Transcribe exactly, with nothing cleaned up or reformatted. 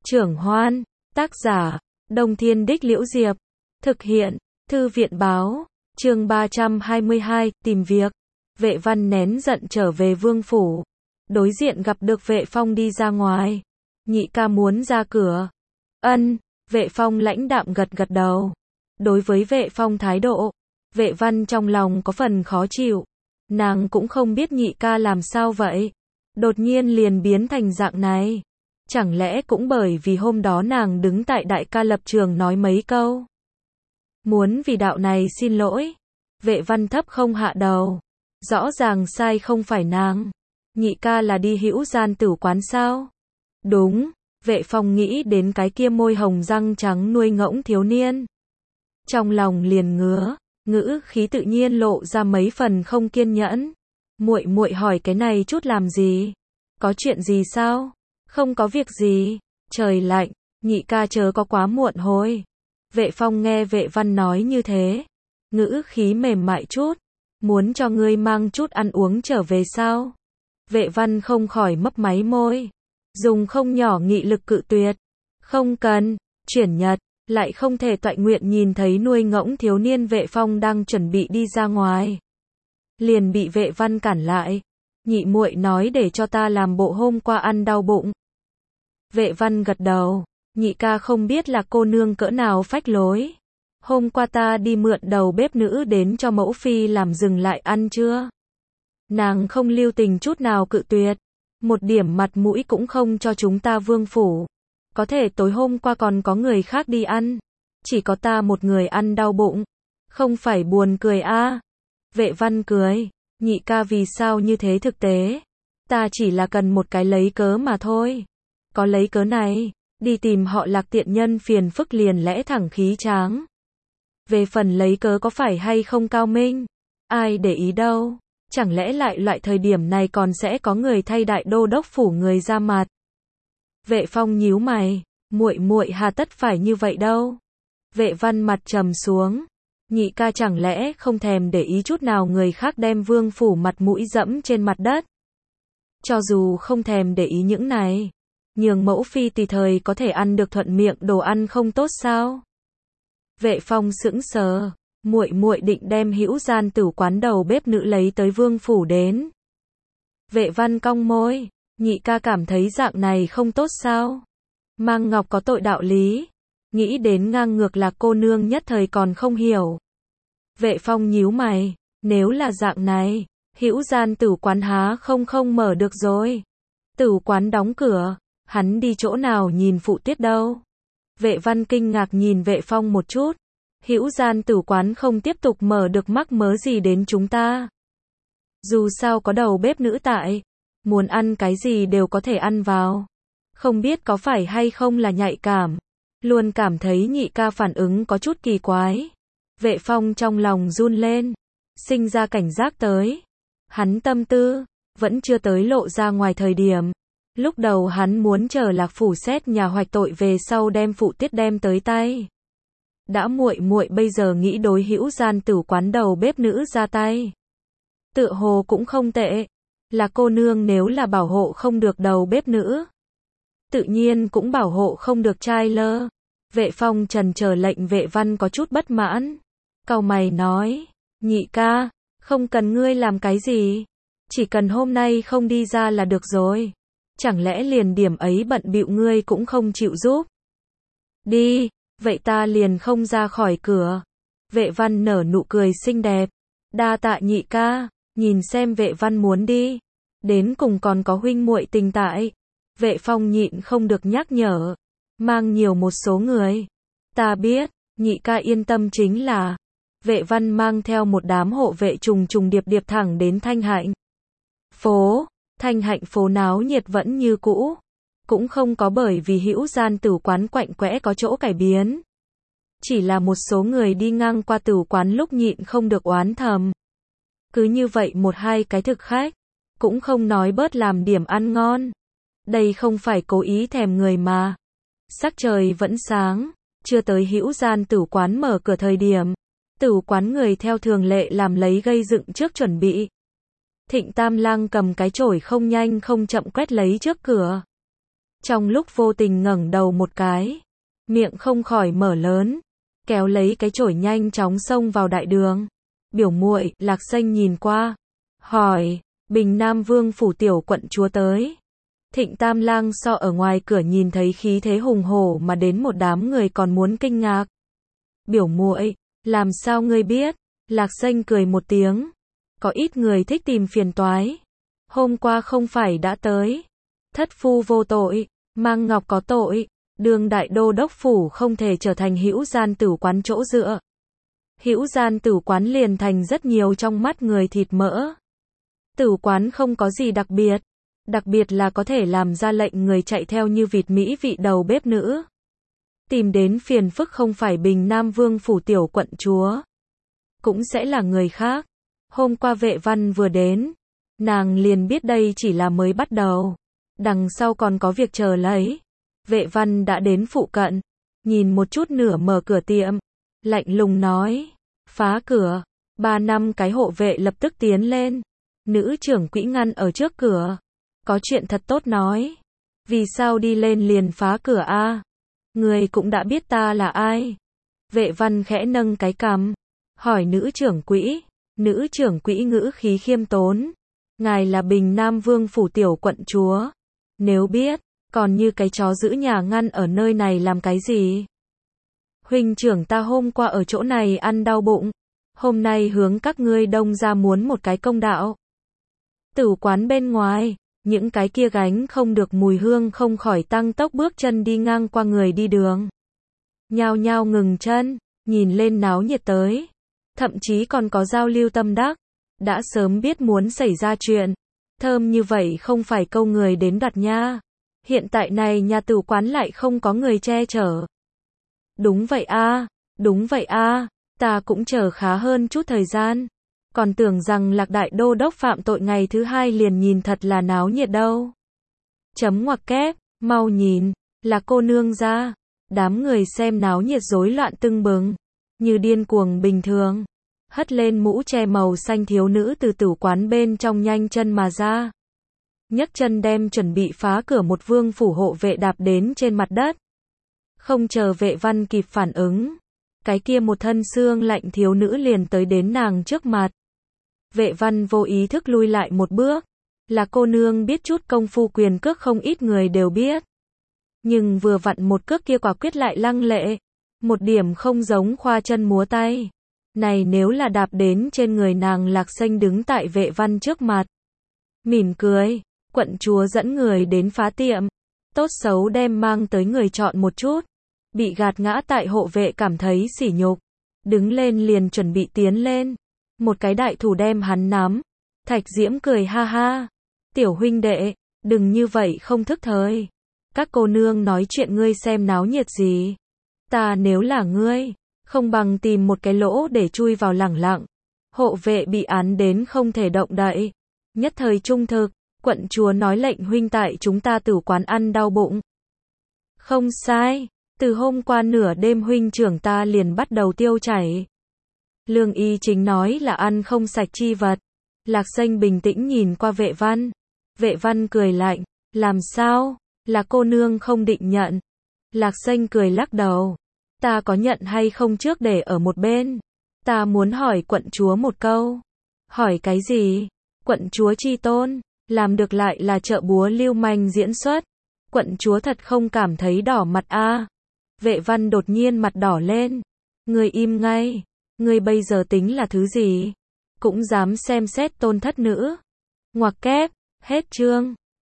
Trưởng Hoan, tác giả, Đông Thiên Đích Liễu Diệp, thực hiện, Thư viện Báo, chương ba trăm hai mươi hai, tìm việc. Vệ Văn nén giận trở về vương phủ. Đối diện gặp được Vệ Phong đi ra ngoài. Nhị ca muốn ra cửa. Ân, Vệ Phong lãnh đạm gật gật đầu. Đối với Vệ Phong thái độ, Vệ Văn trong lòng có phần khó chịu. Nàng cũng không biết nhị ca làm sao vậy. Đột nhiên liền biến thành dạng này. Chẳng lẽ cũng bởi vì hôm đó nàng đứng tại đại ca lập trường nói mấy câu. Muốn vì đạo này xin lỗi. Vệ Văn thấp không hạ đầu. Rõ ràng sai không phải nàng. Nhị ca là đi hữu gian tử quán sao? Đúng, Vệ Phong nghĩ đến cái kia môi hồng răng trắng nuôi ngỗng thiếu niên. Trong lòng liền ngứa, ngữ khí tự nhiên lộ ra mấy phần không kiên nhẫn. Muội muội hỏi cái này chút làm gì? Có chuyện gì sao? Không có việc gì. Trời lạnh, nhị ca chớ có quá muộn hôi. Vệ Phong nghe Vệ Văn nói như thế, ngữ khí mềm mại chút. Muốn cho ngươi mang chút ăn uống trở về sao? Vệ Văn không khỏi mấp máy môi. Dùng không nhỏ nghị lực cự tuyệt. Không cần, chuyển nhật, lại không thể toại nguyện nhìn thấy nuôi ngỗng thiếu niên. Vệ Phong đang chuẩn bị đi ra ngoài. Liền bị Vệ Văn cản lại. Nhị muội nói để cho ta làm bộ hôm qua ăn đau bụng. Vệ Văn gật đầu. Nhị ca không biết là cô nương cỡ nào phách lối. Hôm qua ta đi mượn đầu bếp nữ đến cho mẫu phi làm dừng lại ăn chưa? Nàng không lưu tình chút nào cự tuyệt. Một điểm mặt mũi cũng không cho chúng ta vương phủ. Có thể tối hôm qua còn có người khác đi ăn. Chỉ có ta một người ăn đau bụng. Không phải buồn cười a? À? Vệ Văn cười. Nhị ca vì sao như thế thực tế? Ta chỉ là cần một cái lấy cớ mà thôi. Có lấy cớ này, đi tìm họ Lạc tiện nhân phiền phức liền lẽ thẳng khí tráng. Về phần lấy cớ có phải hay không cao minh, ai để ý đâu. Chẳng lẽ lại loại thời điểm này còn sẽ có người thay đại đô đốc phủ người ra mặt. Vệ Phong nhíu mày, muội muội hà tất phải như vậy đâu. Vệ Văn mặt trầm xuống. Nhị ca chẳng lẽ không thèm để ý chút nào người khác đem vương phủ mặt mũi dẫm trên mặt đất. Cho dù không thèm để ý những này, nhường mẫu phi tùy thời có thể ăn được thuận miệng đồ ăn không tốt sao? Vệ Phong sững sờ, muội muội định đem hữu gian tử quán đầu bếp nữ lấy tới vương phủ đến. Vệ Văn cong môi, nhị ca cảm thấy dạng này không tốt sao? Mang ngọc có tội đạo lý. Nghĩ đến ngang ngược là cô nương nhất thời còn không hiểu. Vệ Phong nhíu mày, nếu là dạng này, hữu gian tử quán há không không mở được rồi. Tử quán đóng cửa, hắn đi chỗ nào nhìn phụ tiết đâu. Vệ Văn kinh ngạc nhìn Vệ Phong một chút. Hữu gian tử quán không tiếp tục mở được mắc mớ gì đến chúng ta. Dù sao có đầu bếp nữ tại, muốn ăn cái gì đều có thể ăn vào. Không biết có phải hay không là nhạy cảm. Luôn cảm thấy nhị ca phản ứng có chút kỳ quái. Vệ Phong trong lòng run lên, sinh ra cảnh giác tới. Hắn tâm tư vẫn chưa tới lộ ra ngoài thời điểm. Lúc đầu hắn muốn chờ Lạc phủ xét nhà hoạch tội về sau đem phụ tiết đem tới tay. Đã muội muội bây giờ nghĩ đối hữu gian tử quán đầu bếp nữ ra tay. Tựa hồ cũng không tệ. Là cô nương nếu là bảo hộ không được đầu bếp nữ, tự nhiên cũng bảo hộ không được trai lơ. Vệ Phong trần chờ lệnh Vệ Văn có chút bất mãn. Cau mày nói, nhị ca, không cần ngươi làm cái gì. Chỉ cần hôm nay không đi ra là được rồi. Chẳng lẽ liền điểm ấy bận bịu ngươi cũng không chịu giúp? Đi, vậy ta liền không ra khỏi cửa. Vệ Văn nở nụ cười xinh đẹp. Đa tạ nhị ca, nhìn xem Vệ Văn muốn đi. Đến cùng còn có huynh muội tình tại. Vệ Phong nhịn không được nhắc nhở. Mang nhiều một số người. Ta biết, nhị ca yên tâm chính là. Vệ Văn mang theo một đám hộ vệ trùng trùng điệp điệp thẳng đến Thanh Hạnh phố. Thanh Hạnh phố náo nhiệt vẫn như cũ. Cũng không có bởi vì hữu gian tử quán quạnh quẽ có chỗ cải biến. Chỉ là một số người đi ngang qua tử quán lúc nhịn không được oán thầm. Cứ như vậy một hai cái thực khách. Cũng không nói bớt làm điểm ăn ngon. Đây không phải cố ý thèm người mà. Sắc trời vẫn sáng. Chưa tới hữu gian tử quán mở cửa thời điểm. Tử quán người theo thường lệ làm lấy gây dựng trước chuẩn bị. Thịnh Tam Lang cầm cái chổi không nhanh không chậm quét lấy trước cửa. Trong lúc vô tình ngẩng đầu một cái, miệng không khỏi mở lớn, kéo lấy cái chổi nhanh chóng xông vào đại đường. Biểu muội, Lạc Xanh nhìn qua, hỏi, Bình Nam Vương phủ tiểu quận chúa tới. Thịnh Tam Lang so ở ngoài cửa nhìn thấy khí thế hùng hổ mà đến một đám người còn muốn kinh ngạc. Biểu muội, làm sao ngươi biết? Lạc Xanh cười một tiếng, có ít người thích tìm phiền toái. Hôm qua không phải đã tới. Thất phu vô tội, Mang Ngọc có tội, Đường đại đô đốc phủ không thể trở thành Hữu Gian Tử quán chỗ dựa. Hữu Gian Tử quán liền thành rất nhiều trong mắt người thịt mỡ. Tử quán không có gì đặc biệt, đặc biệt là có thể làm ra lệnh người chạy theo như vịt Mỹ vị đầu bếp nữ. Tìm đến phiền phức không phải Bình Nam Vương phủ tiểu quận chúa, cũng sẽ là người khác. Hôm qua Vệ Văn vừa đến, nàng liền biết đây chỉ là mới bắt đầu, đằng sau còn có việc chờ lấy. Vệ Văn đã đến phụ cận, nhìn một chút nửa mở cửa tiệm, lạnh lùng nói, phá cửa. Ba năm cái hộ vệ lập tức tiến lên, nữ trưởng quỹ ngăn ở trước cửa, có chuyện thật tốt nói. Vì sao đi lên liền phá cửa a? Người cũng đã biết ta là ai. Vệ Văn khẽ nâng cái cằm, hỏi nữ trưởng quỹ. Nữ trưởng quỹ ngữ khí khiêm tốn, ngài là Bình Nam Vương phủ tiểu quận chúa, nếu biết, còn như cái chó giữ nhà ngăn ở nơi này làm cái gì? Huynh trưởng ta hôm qua ở chỗ này ăn đau bụng, hôm nay hướng các ngươi đông ra muốn một cái công đạo. Tử quán bên ngoài, những cái kia gánh không được mùi hương không khỏi tăng tốc bước chân đi ngang qua người đi đường. Nhao nhao ngừng chân, nhìn lên náo nhiệt tới. Thậm chí còn có giao lưu tâm đắc, đã sớm biết muốn xảy ra chuyện. Thơm như vậy không phải câu người đến đặt nha. Hiện tại này nhà tử quán lại không có người che chở. Đúng vậy a, đúng vậy a, ta cũng chờ khá hơn chút thời gian. Còn tưởng rằng Lạc đại đô đốc phạm tội ngày thứ hai liền nhìn thật là náo nhiệt đâu. Chấm ngoặc kép, mau nhìn, là cô nương ra. Đám người xem náo nhiệt rối loạn tưng bừng, như điên cuồng bình thường. Hất lên mũ che màu xanh thiếu nữ từ tử quán bên trong nhanh chân mà ra. Nhấc chân đem chuẩn bị phá cửa một vương phủ hộ vệ đạp đến trên mặt đất. Không chờ Vệ Văn kịp phản ứng, cái kia một thân xương lạnh thiếu nữ liền tới đến nàng trước mặt. Vệ Văn vô ý thức lui lại một bước, là cô nương biết chút công phu quyền cước không ít người đều biết. Nhưng vừa vặn một cước kia quả quyết lại lăng lệ, một điểm không giống khoa chân múa tay. Này nếu là đạp đến trên người nàng, Lạc Xanh đứng tại Vệ Văn trước mặt, mỉm cười, quận chúa dẫn người đến phá tiệm, tốt xấu đem mang tới người chọn một chút, bị gạt ngã tại hộ vệ cảm thấy sỉ nhục, đứng lên liền chuẩn bị tiến lên, một cái đại thủ đem hắn nắm. Thạch Diễm cười ha ha, tiểu huynh đệ, đừng như vậy không thức thời, các cô nương nói chuyện ngươi xem náo nhiệt gì, ta nếu là ngươi, không bằng tìm một cái lỗ để chui vào lẳng lặng. Hộ vệ bị án đến không thể động đậy, nhất thời trung thực, quận chúa nói lệnh huynh tại chúng ta tử quán ăn đau bụng. Không sai, từ hôm qua nửa đêm huynh trưởng ta liền bắt đầu tiêu chảy. Lương y chính nói là ăn không sạch chi vật. Lạc Xanh bình tĩnh nhìn qua Vệ Văn. Vệ Văn cười lạnh, làm sao, là cô nương không định nhận. Lạc Xanh cười lắc đầu, ta có nhận hay không trước để ở một bên. Ta muốn hỏi quận chúa một câu. Hỏi cái gì? Quận chúa chi tôn, làm được lại là trợ búa lưu manh diễn xuất. Quận chúa thật không cảm thấy đỏ mặt a? À? Vệ Văn đột nhiên mặt đỏ lên. Ngươi im ngay, ngươi bây giờ tính là thứ gì? Cũng dám xem xét tôn thất nữ. Ngoặc kép, hết chương.